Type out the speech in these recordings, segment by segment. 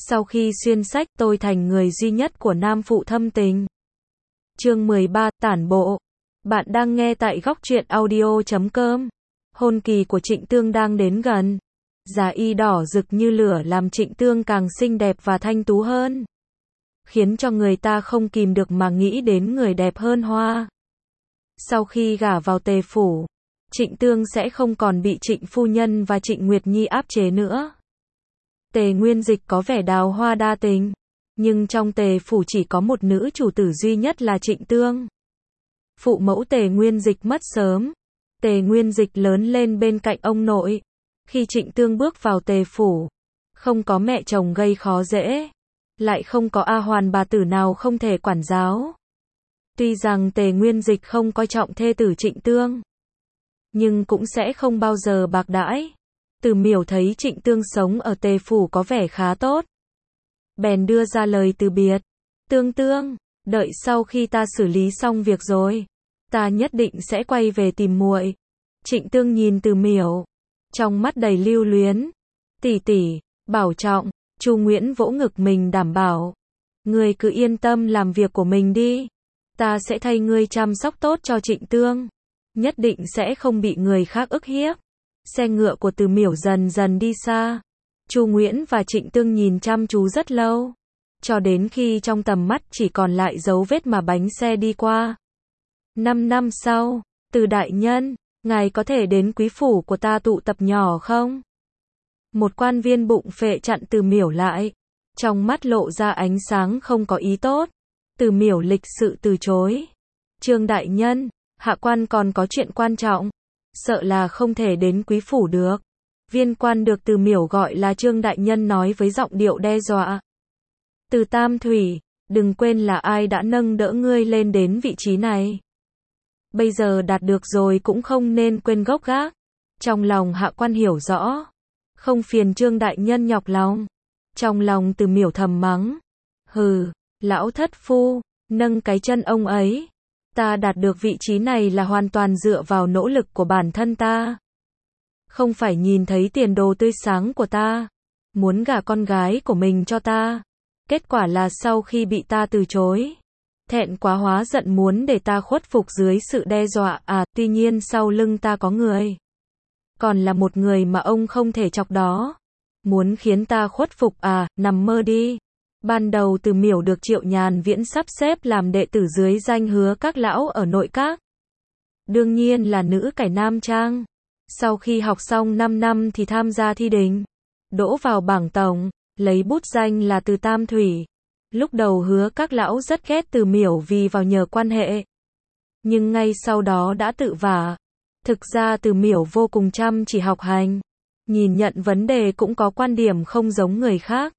Sau khi xuyên sách, tôi thành người duy nhất của nam phụ thâm tình. Chương 13, tản bộ. Bạn đang nghe tại góc truyện audio.com. Hôn kỳ của Trịnh Tương đang đến gần. Giá y đỏ rực như lửa làm Trịnh Tương càng xinh đẹp và thanh tú hơn, khiến cho người ta không kìm được mà nghĩ đến người đẹp hơn hoa. Sau khi gả vào Tề phủ, Trịnh Tương sẽ không còn bị Trịnh phu nhân và Trịnh Nguyệt Nhi áp chế nữa. Tề Nguyên Dịch có vẻ đào hoa đa tình, nhưng trong Tề phủ chỉ có một nữ chủ tử duy nhất là Trịnh Tương. Phụ mẫu Tề Nguyên Dịch mất sớm, Tề Nguyên Dịch lớn lên bên cạnh ông nội. Khi Trịnh Tương bước vào Tề phủ, không có mẹ chồng gây khó dễ, lại không có A Hoàn bà tử nào không thể quản giáo. Tuy rằng Tề Nguyên Dịch không coi trọng thê tử Trịnh Tương, nhưng cũng sẽ không bao giờ bạc đãi. Từ Miểu thấy Trịnh Tương sống ở Tề phủ có vẻ khá tốt, bèn đưa ra lời từ biệt. Tương Tương, đợi sau khi ta xử lý xong việc rồi, ta nhất định sẽ quay về tìm muội. Trịnh Tương nhìn Từ Miểu, trong mắt đầy lưu luyến. Tỷ tỷ, bảo trọng. Chu Nguyễn vỗ ngực mình đảm bảo. Ngươi cứ yên tâm làm việc của mình đi. Ta sẽ thay ngươi chăm sóc tốt cho Trịnh Tương. Nhất định sẽ không bị người khác ức hiếp. Xe ngựa của Từ Miểu dần dần đi xa. Chu Nguyễn và Trịnh Tương nhìn chăm chú rất lâu, cho đến khi trong tầm mắt chỉ còn lại dấu vết mà bánh xe đi qua. 5 năm sau, Từ đại nhân, ngài có thể đến quý phủ của ta tụ tập nhỏ không? Một quan viên bụng phệ chặn Từ Miểu lại, trong mắt lộ ra ánh sáng không có ý tốt. Từ Miểu lịch sự từ chối. Trương đại nhân, hạ quan còn có chuyện quan trọng, sợ là không thể đến quý phủ được. Viên quan được Từ Miểu gọi là Trương đại nhân nói với giọng điệu đe dọa. Từ Tam Thủy, đừng quên là ai đã nâng đỡ ngươi lên đến vị trí này. Bây giờ đạt được rồi cũng không nên quên gốc gác. Trong lòng hạ quan hiểu rõ, không phiền Trương đại nhân nhọc lòng. Trong lòng Từ Miểu thầm mắng. Hừ, lão thất phu, nâng cái chân ông ấy. Ta đạt được vị trí này là hoàn toàn dựa vào nỗ lực của bản thân ta, không phải nhìn thấy tiền đồ tươi sáng của ta, muốn gả con gái của mình cho ta. Kết quả là sau khi bị ta từ chối, thẹn quá hóa giận muốn để ta khuất phục dưới sự đe dọa. Tuy nhiên sau lưng ta có người, còn là một người mà ông không thể chọc đó. Muốn khiến ta khuất phục nằm mơ đi. Ban đầu Từ Miểu được Triệu Nhàn Viễn sắp xếp làm đệ tử dưới danh Hứa Các lão ở nội các. Đương nhiên là nữ cải nam trang. Sau khi học xong 5 năm thì tham gia thi đình, đỗ vào bảng tổng, lấy bút danh là Từ Tam Thủy. Lúc đầu Hứa Các lão rất ghét Từ Miểu vì vào nhờ quan hệ, nhưng ngay sau đó đã tự vả. Thực ra Từ Miểu vô cùng chăm chỉ học hành, nhìn nhận vấn đề cũng có quan điểm không giống người khác.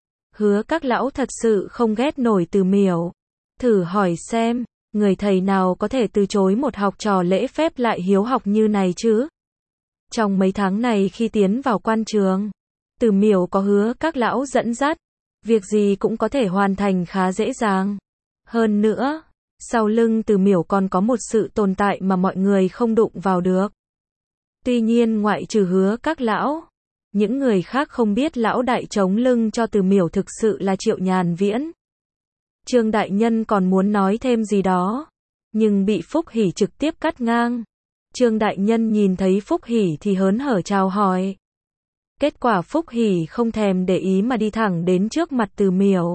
Hứa Các lão thật sự không ghét nổi Từ Miểu. Thử hỏi xem, người thầy nào có thể từ chối một học trò lễ phép lại hiếu học như này chứ? Trong mấy tháng này khi tiến vào quan trường, Từ Miểu có Hứa Các lão dẫn dắt, việc gì cũng có thể hoàn thành khá dễ dàng. Hơn nữa, sau lưng Từ Miểu còn có một sự tồn tại mà mọi người không đụng vào được. Tuy nhiên ngoại trừ Hứa Các lão, những người khác không biết lão đại chống lưng cho Từ Miểu thực sự là Triệu Nhàn Viễn. Trương đại nhân còn muốn nói thêm gì đó, nhưng bị Phúc Hỉ trực tiếp cắt ngang. Trương đại nhân nhìn thấy Phúc Hỉ thì hớn hở chào hỏi. Kết quả Phúc Hỉ không thèm để ý mà đi thẳng đến trước mặt Từ Miểu.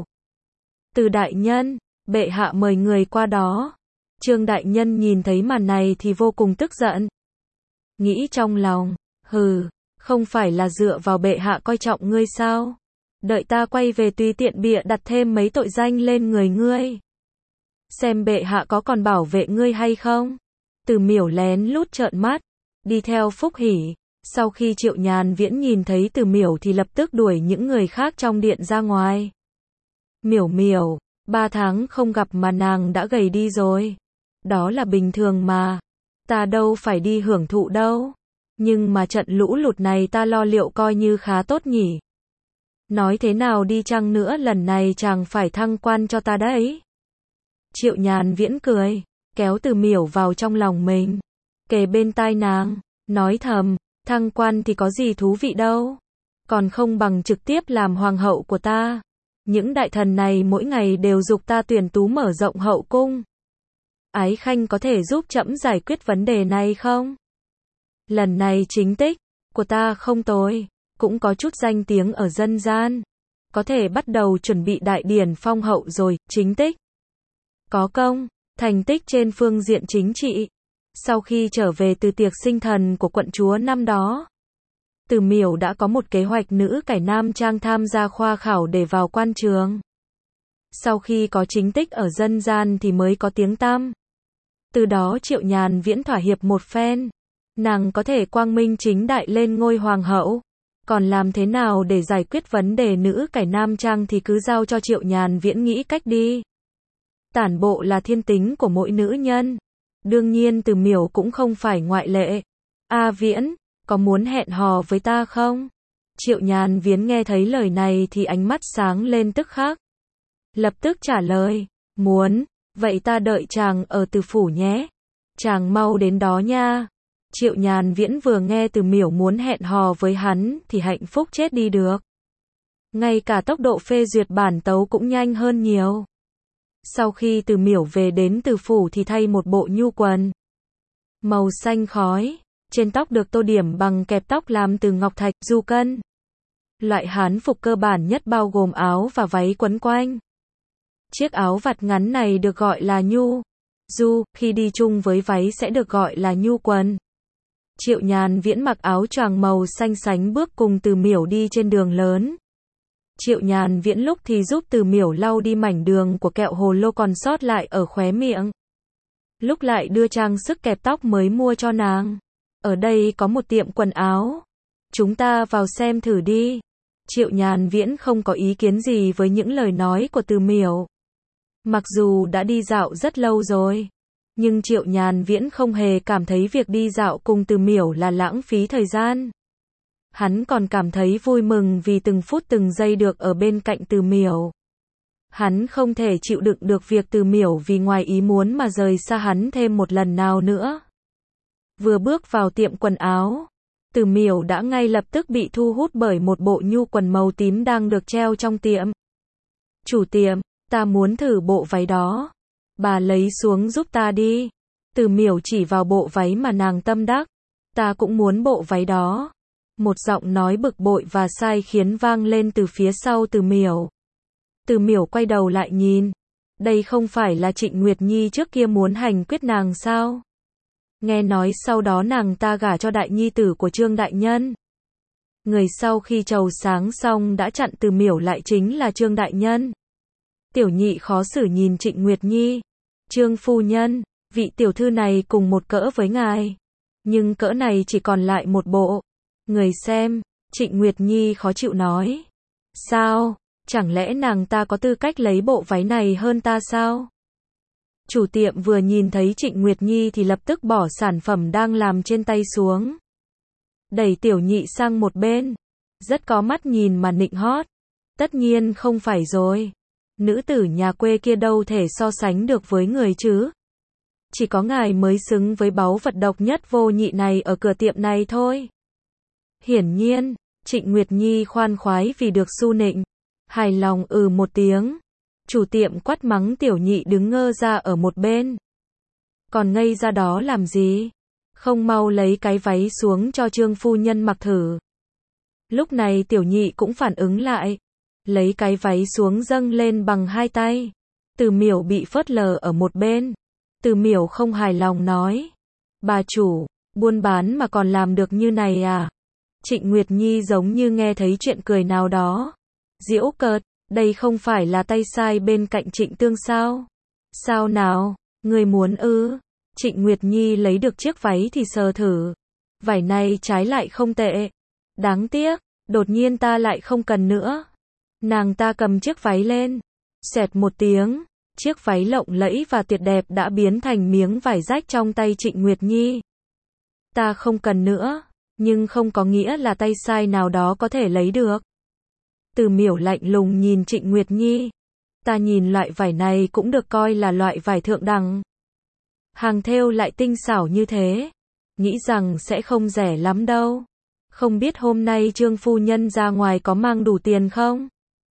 Từ đại nhân, bệ hạ mời người qua đó. Trương đại nhân nhìn thấy màn này thì vô cùng tức giận. Nghĩ trong lòng, hừ, không phải là dựa vào bệ hạ coi trọng ngươi sao? Đợi ta quay về tùy tiện bịa đặt thêm mấy tội danh lên người ngươi, xem bệ hạ có còn bảo vệ ngươi hay không? Từ Miểu lén lút trợn mắt, đi theo Phúc Hỉ. Sau khi Triệu Nhàn Viễn nhìn thấy Từ Miểu thì lập tức đuổi những người khác trong điện ra ngoài. Miểu Miểu, 3 tháng không gặp mà nàng đã gầy đi rồi. Đó là bình thường mà, ta đâu phải đi hưởng thụ đâu. Nhưng mà trận lũ lụt này ta lo liệu coi như khá tốt nhỉ. Nói thế nào đi chăng nữa lần này chàng phải thăng quan cho ta đấy. Triệu Nhàn Viễn cười, kéo Từ Miểu vào trong lòng mình, kề bên tai nàng, nói thầm, thăng quan thì có gì thú vị đâu. còn không bằng trực tiếp làm hoàng hậu của ta. Những đại thần này mỗi ngày đều giục ta tuyển tú mở rộng hậu cung. Ái khanh có thể giúp trẫm giải quyết vấn đề này không? Lần này chính tích của ta không tồi, cũng có chút danh tiếng ở dân gian. Có thể bắt đầu chuẩn bị đại điển phong hậu rồi, chính tích. Có công, thành tích trên phương diện chính trị. Sau khi trở về từ tiệc sinh thần của quận chúa năm đó, Từ Miểu đã có một kế hoạch nữ cải nam trang tham gia khoa khảo để vào quan trường. Sau khi có chính tích ở dân gian thì mới có tiếng tăm. Từ đó Triệu Nhàn Viễn thỏa hiệp một phen. Nàng có thể quang minh chính đại lên ngôi hoàng hậu. Còn làm thế nào để giải quyết vấn đề nữ cải nam trang thì cứ giao cho Triệu Nhàn Viễn nghĩ cách đi. Tản bộ là thiên tính của mỗi nữ nhân. Đương nhiên Từ Miểu cũng không phải ngoại lệ. A Viễn, có muốn hẹn hò với ta không? Triệu Nhàn Viễn nghe thấy lời này thì ánh mắt sáng lên tức khắc. Lập tức trả lời, muốn, vậy ta đợi chàng ở Từ phủ nhé. Chàng mau đến đó nha. Triệu Nhàn Viễn vừa nghe Từ Miểu muốn hẹn hò với hắn thì hạnh phúc chết đi được. Ngay cả tốc độ phê duyệt bản tấu cũng nhanh hơn nhiều. Sau khi Từ Miểu về đến Từ phủ thì thay một bộ nhu quần màu xanh khói, trên tóc được tô điểm bằng kẹp tóc làm từ ngọc thạch, du cân. Loại hán phục cơ bản nhất bao gồm áo và váy quấn quanh. Chiếc áo vạt ngắn này được gọi là nhu du, khi đi chung với váy sẽ được gọi là nhu quần. Triệu Nhàn Viễn mặc áo choàng màu xanh sánh bước cùng Từ Miểu đi trên đường lớn. Triệu Nhàn Viễn lúc thì giúp Từ Miểu lau đi mảnh đường của kẹo hồ lô còn sót lại ở khóe miệng. Lúc lại đưa trang sức kẹp tóc mới mua cho nàng. Ở đây có một tiệm quần áo. Chúng ta vào xem thử đi. Triệu Nhàn Viễn không có ý kiến gì với những lời nói của Từ Miểu. Mặc dù đã đi dạo rất lâu rồi, nhưng Triệu Nhàn Viễn không hề cảm thấy việc đi dạo cùng Từ Miểu là lãng phí thời gian. Hắn còn cảm thấy vui mừng vì từng phút từng giây được ở bên cạnh Từ Miểu. Hắn không thể chịu đựng được việc Từ Miểu vì ngoài ý muốn mà rời xa hắn thêm một lần nào nữa. Vừa bước vào tiệm quần áo, Từ Miểu đã ngay lập tức bị thu hút bởi một bộ nhu quần màu tím đang được treo trong tiệm. Chủ tiệm, ta muốn thử bộ váy đó. Bà lấy xuống giúp ta đi. Từ Miểu chỉ vào bộ váy mà nàng tâm đắc. Ta cũng muốn bộ váy đó. Một giọng nói bực bội và sai khiến vang lên từ phía sau Từ Miểu. Từ Miểu quay đầu lại nhìn. Đây không phải là Trịnh Nguyệt Nhi trước kia muốn hành quyết nàng sao? Nghe nói sau đó nàng ta gả cho đại nhi tử của Trương đại nhân. Người sau khi trầu sáng xong đã chặn Từ Miểu lại chính là Trương đại nhân. Tiểu nhị khó xử nhìn Trịnh Nguyệt Nhi. Trương phu nhân, vị tiểu thư này cùng một cỡ với ngài. Nhưng cỡ này chỉ còn lại một bộ. Người xem, Trịnh Nguyệt Nhi khó chịu nói. Sao, chẳng lẽ nàng ta có tư cách lấy bộ váy này hơn ta sao? Chủ tiệm vừa nhìn thấy Trịnh Nguyệt Nhi thì lập tức bỏ sản phẩm đang làm trên tay xuống. Đẩy tiểu nhị sang một bên. Rất có mắt nhìn mà nịnh hót. Tất nhiên không phải rồi. Nữ tử nhà quê kia đâu thể so sánh được với người chứ. Chỉ có ngài mới xứng với báu vật độc nhất vô nhị này ở cửa tiệm này thôi. Hiển nhiên, Trịnh Nguyệt Nhi khoan khoái vì được su nịnh. Hài lòng một tiếng. Chủ tiệm quát mắng tiểu nhị đứng ngơ ra ở một bên. Còn ngây ra đó làm gì? Không mau lấy cái váy xuống cho Trương phu nhân mặc thử. Lúc này tiểu nhị cũng phản ứng lại. Lấy cái váy xuống dâng lên bằng hai tay. Từ Miểu bị phớt lờ ở một bên. Từ Miểu không hài lòng nói. Bà chủ, buôn bán mà còn làm được như này à? Trịnh Nguyệt Nhi giống như nghe thấy chuyện cười nào đó. Giễu cợt, đây không phải là tay sai bên cạnh Trịnh Tương sao? Sao nào, người muốn ư? Trịnh Nguyệt Nhi lấy được chiếc váy thì sờ thử. Vải này trái lại không tệ. Đáng tiếc, đột nhiên ta lại không cần nữa. Nàng ta cầm chiếc váy lên. Xẹt một tiếng, chiếc váy lộng lẫy và tuyệt đẹp đã biến thành miếng vải rách trong tay Trịnh Nguyệt Nhi. Ta không cần nữa, nhưng không có nghĩa là tay sai nào đó có thể lấy được. Từ Miểu lạnh lùng nhìn Trịnh Nguyệt Nhi. Ta nhìn loại vải này cũng được coi là loại vải thượng đẳng. Hàng thêu lại tinh xảo như thế. Nghĩ rằng sẽ không rẻ lắm đâu. Không biết hôm nay Trương phu nhân ra ngoài có mang đủ tiền không?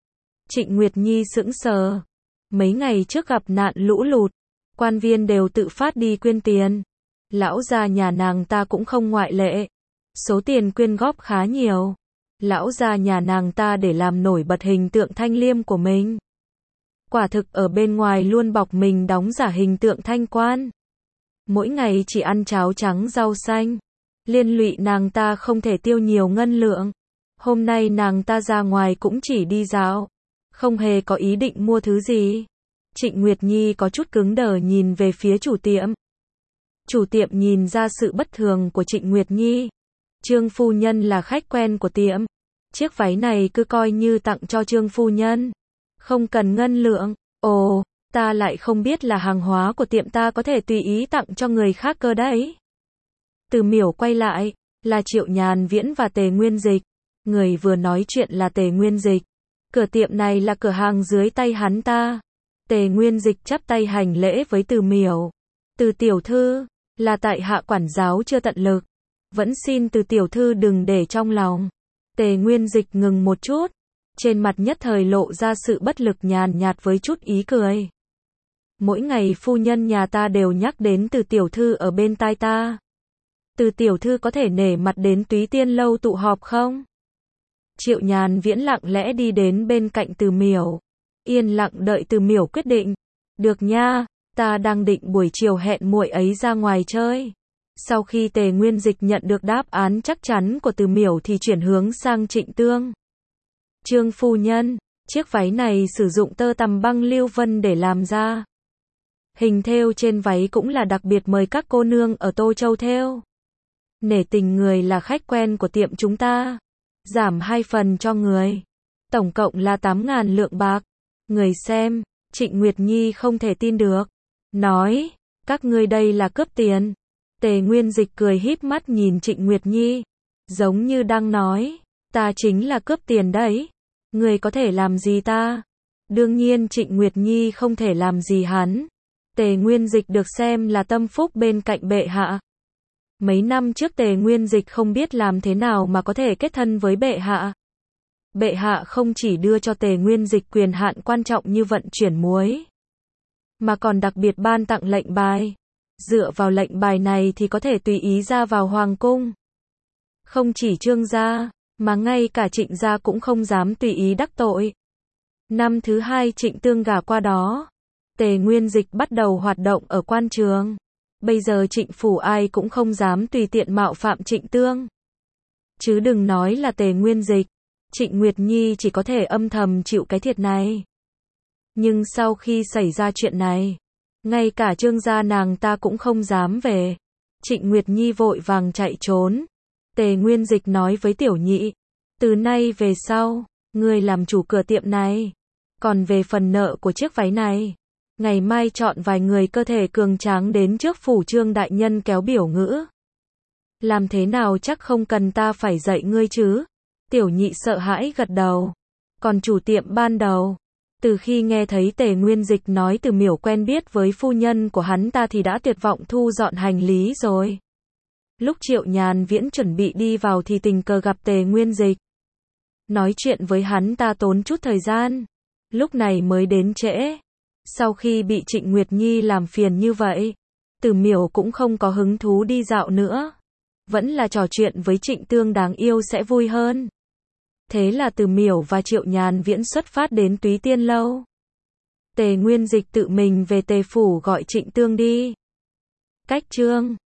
Trịnh Nguyệt Nhi sững sờ. Mấy ngày trước gặp nạn lũ lụt, quan viên đều tự phát đi quyên tiền. Lão gia nhà nàng ta cũng không ngoại lệ. Số tiền quyên góp khá nhiều. Lão gia nhà nàng ta để làm nổi bật hình tượng thanh liêm của mình. Quả thực ở bên ngoài luôn bọc mình đóng giả hình tượng thanh quan. Mỗi ngày chỉ ăn cháo trắng rau xanh. Liên lụy nàng ta không thể tiêu nhiều ngân lượng. Hôm nay nàng ta ra ngoài cũng chỉ đi dạo. Không hề có ý định mua thứ gì. Trịnh Nguyệt Nhi có chút cứng đờ nhìn về phía chủ tiệm. Chủ tiệm nhìn ra sự bất thường của Trịnh Nguyệt Nhi. Trương phu nhân là khách quen của tiệm. Chiếc váy này cứ coi như tặng cho Trương phu nhân. Không cần ngân lượng. Ồ, ta lại không biết là hàng hóa của tiệm ta có thể tùy ý tặng cho người khác cơ đấy. Từ Miểu quay lại, là Triệu Nhàn Viễn và Tề Nguyên Dịch. Người vừa nói chuyện là Tề Nguyên Dịch. Cửa tiệm này là cửa hàng dưới tay hắn ta. Tề Nguyên Dịch chắp tay hành lễ với Từ Miểu. Từ tiểu thư, là tại hạ quản giáo chưa tận lực. Vẫn xin Từ tiểu thư đừng để trong lòng. Tề Nguyên Dịch ngừng một chút. Trên mặt nhất thời lộ ra sự bất lực nhàn nhạt với chút ý cười. Mỗi ngày phu nhân nhà ta đều nhắc đến Từ tiểu thư ở bên tai ta. Từ tiểu thư có thể nể mặt đến Túy Tiên lâu tụ họp không? Triệu Nhàn Viễn lặng lẽ đi đến bên cạnh Từ Miểu. Yên lặng đợi Từ Miểu quyết định. Được nha, ta đang định buổi chiều hẹn muội ấy ra ngoài chơi. Sau khi Tề Nguyên Dịch nhận được đáp án chắc chắn của Từ Miểu thì chuyển hướng sang Trịnh Tương. Trương phu nhân, chiếc váy này sử dụng tơ tằm băng lưu vân để làm ra. Hình thêu trên váy cũng là đặc biệt mời các cô nương ở Tô Châu thêu. Nể tình người là khách quen của tiệm chúng ta. Giảm 2 phần cho người. Tổng cộng là 8.000 lượng bạc. Người xem, Trịnh Nguyệt Nhi không thể tin được. Nói, các ngươi đây là cướp tiền. Tề Nguyên Dịch cười híp mắt nhìn Trịnh Nguyệt Nhi. Giống như đang nói, ta chính là cướp tiền đấy. Người có thể làm gì ta? Đương nhiên Trịnh Nguyệt Nhi không thể làm gì hắn. Tề Nguyên Dịch được xem là tâm phúc bên cạnh bệ hạ. Mấy năm trước Tề Nguyên Dịch không biết làm thế nào mà có thể kết thân với bệ hạ. Bệ hạ không chỉ đưa cho Tề Nguyên Dịch quyền hạn quan trọng như vận chuyển muối, mà còn đặc biệt ban tặng lệnh bài. Dựa vào lệnh bài này thì có thể tùy ý ra vào hoàng cung. Không chỉ Trương gia, mà ngay cả Trịnh gia cũng không dám tùy ý đắc tội. Năm thứ 2 Trịnh Tương gả qua đó, Tề Nguyên Dịch bắt đầu hoạt động ở quan trường. Bây giờ Trịnh phủ ai cũng không dám tùy tiện mạo phạm Trịnh Tương. Chứ đừng nói là Tề Nguyên Dịch, Trịnh Nguyệt Nhi chỉ có thể âm thầm chịu cái thiệt này. Nhưng sau khi xảy ra chuyện này, ngay cả Trương gia nàng ta cũng không dám về. Trịnh Nguyệt Nhi vội vàng chạy trốn. Tề Nguyên Dịch nói với Tiểu Nhị, từ nay về sau, ngươi làm chủ cửa tiệm này. Còn về phần nợ của chiếc váy này, ngày mai chọn vài người cơ thể cường tráng đến trước phủ Trương đại nhân kéo biểu ngữ. Làm thế nào chắc không cần ta phải dạy ngươi chứ? Tiểu Nhị sợ hãi gật đầu. Còn chủ tiệm ban đầu, từ khi nghe thấy Tề Nguyên Dịch nói Từ Miểu quen biết với phu nhân của hắn ta thì đã tuyệt vọng thu dọn hành lý rồi. Lúc Triệu Nhàn Viễn chuẩn bị đi vào thì tình cờ gặp Tề Nguyên Dịch. Nói chuyện với hắn ta tốn chút thời gian, lúc này mới đến trễ. Sau khi bị Trịnh Nguyệt Nhi làm phiền như vậy, Từ Miểu cũng không có hứng thú đi dạo nữa. Vẫn là trò chuyện với Trịnh Tương đáng yêu sẽ vui hơn. Thế là Từ Miểu và Triệu Nhàn Viễn xuất phát đến Túy Tiên lâu. Tề Nguyên Dịch tự mình về Tề phủ gọi Trịnh Tương đi. Cách Trương